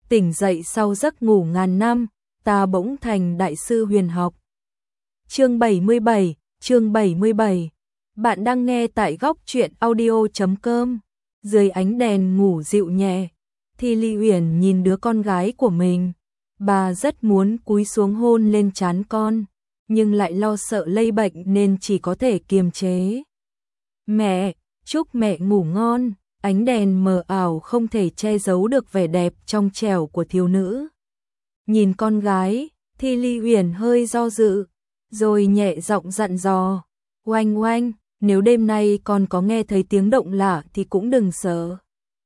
tỉnh dậy sau giấc ngủ ngàn năm, ta bỗng thành đại sư huyền học. Chương 77. Bạn đang nghe tại góc truyện audio.com. Dưới ánh đèn ngủ dịu nhẹ, Thi Ly Uyển nhìn đứa con gái của mình. Bà rất muốn cúi xuống hôn lên trán con, nhưng lại lo sợ lây bệnh nên chỉ có thể kiềm chế. Mẹ, chúc mẹ ngủ ngon. Ánh đèn mờ ảo không thể che giấu được vẻ đẹp trong trẻo của thiếu nữ. Nhìn con gái, Thi Ly Uyển hơi do dự, rồi nhẹ giọng dặn dò, Oanh oanh, nếu đêm nay con có nghe thấy tiếng động lạ thì cũng đừng sợ.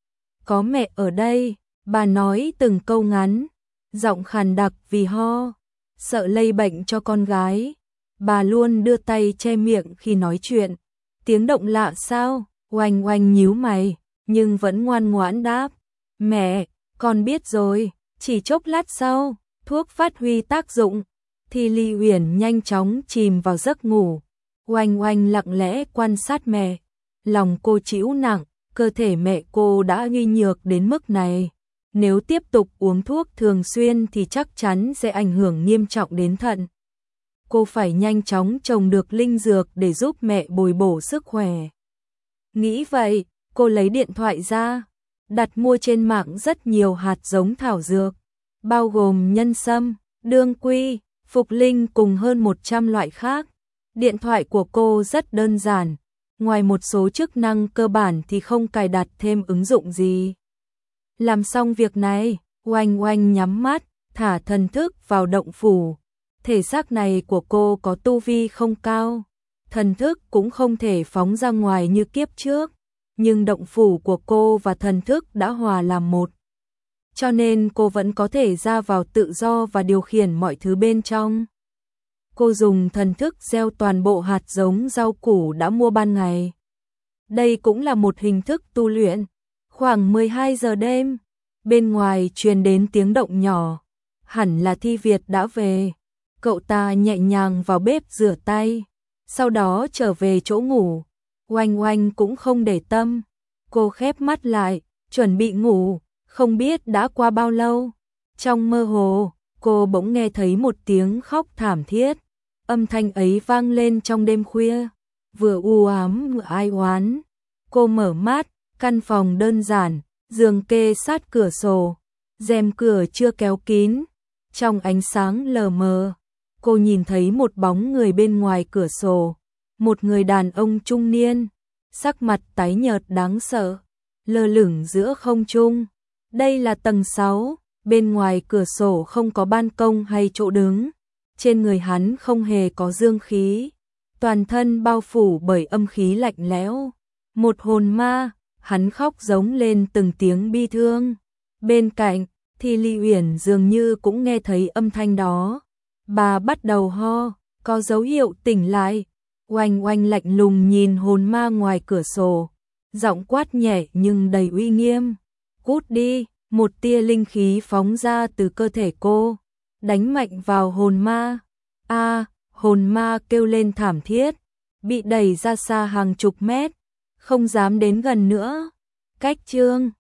Có mẹ ở đây, bà nói từng câu ngắn, giọng khàn đặc vì ho, sợ lây bệnh cho con gái. Bà luôn đưa tay che miệng khi nói chuyện. Tiếng động lạ sao? Oanh oanh nhíu mày, nhưng vẫn ngoan ngoãn đáp, mẹ, con biết rồi. Chỉ chốc lát sau, thuốc phát huy tác dụng, Thi Ly Uyển nhanh chóng chìm vào giấc ngủ. Oanh oanh lặng lẽ quan sát mẹ, lòng cô trĩu nặng, cơ thể mẹ cô đã suy nhược đến mức này. Nếu tiếp tục uống thuốc thường xuyên thì chắc chắn sẽ ảnh hưởng nghiêm trọng đến thận. Cô phải nhanh chóng trồng được linh dược để giúp mẹ bồi bổ sức khỏe. Nghĩ vậy, cô lấy điện thoại ra, đặt mua trên mạng rất nhiều hạt giống thảo dược, bao gồm nhân sâm, đương quy, phục linh cùng hơn 100 loại khác. Điện thoại của cô rất đơn giản, ngoài một số chức năng cơ bản thì không cài đặt thêm ứng dụng gì. Làm xong việc này, Oanh oanh nhắm mắt, thả thần thức vào động phủ. Thể xác này của cô có tu vi không cao, thần thức cũng không thể phóng ra ngoài như kiếp trước, nhưng động phủ của cô và thần thức đã hòa làm một. Cho nên cô vẫn có thể ra vào tự do và điều khiển mọi thứ bên trong. Cô dùng thần thức gieo toàn bộ hạt giống rau củ đã mua ban ngày. Đây cũng là một hình thức tu luyện. Khoảng 12 giờ đêm, bên ngoài truyền đến tiếng động nhỏ, hẳn là Thi Việt đã về. Cậu ta nhẹ nhàng vào bếp rửa tay, sau đó trở về chỗ ngủ. Oanh oanh cũng không để tâm, cô khép mắt lại, chuẩn bị ngủ, không biết đã qua bao lâu. Trong mơ hồ, cô bỗng nghe thấy một tiếng khóc thảm thiết. Âm thanh ấy vang lên trong đêm khuya, vừa u ám vừa ai oán. Cô mở mắt, căn phòng đơn giản, giường kê sát cửa sổ, rèm cửa chưa kéo kín. Trong ánh sáng lờ mờ, cô nhìn thấy một bóng người bên ngoài cửa sổ, một người đàn ông trung niên, sắc mặt tái nhợt đáng sợ, lơ lửng giữa không trung. Đây là tầng 6, bên ngoài cửa sổ không có ban công hay chỗ đứng. Trên người hắn không hề có dương khí, toàn thân bao phủ bởi âm khí lạnh lẽo. Một hồn ma, hắn khóc giống lên từng tiếng bi thương. Bên cạnh, Thi Ly Uyển dường như cũng nghe thấy âm thanh đó. Bà bắt đầu ho, có dấu hiệu tỉnh lại. Oanh oanh lạnh lùng nhìn hồn ma ngoài cửa sổ, giọng quát nhẹ nhưng đầy uy nghiêm. Cút đi, một tia linh khí phóng ra từ cơ thể cô, đánh mạnh vào hồn ma. Hồn ma kêu lên thảm thiết, bị đẩy ra xa hàng chục mét, không dám đến gần nữa. Cách chương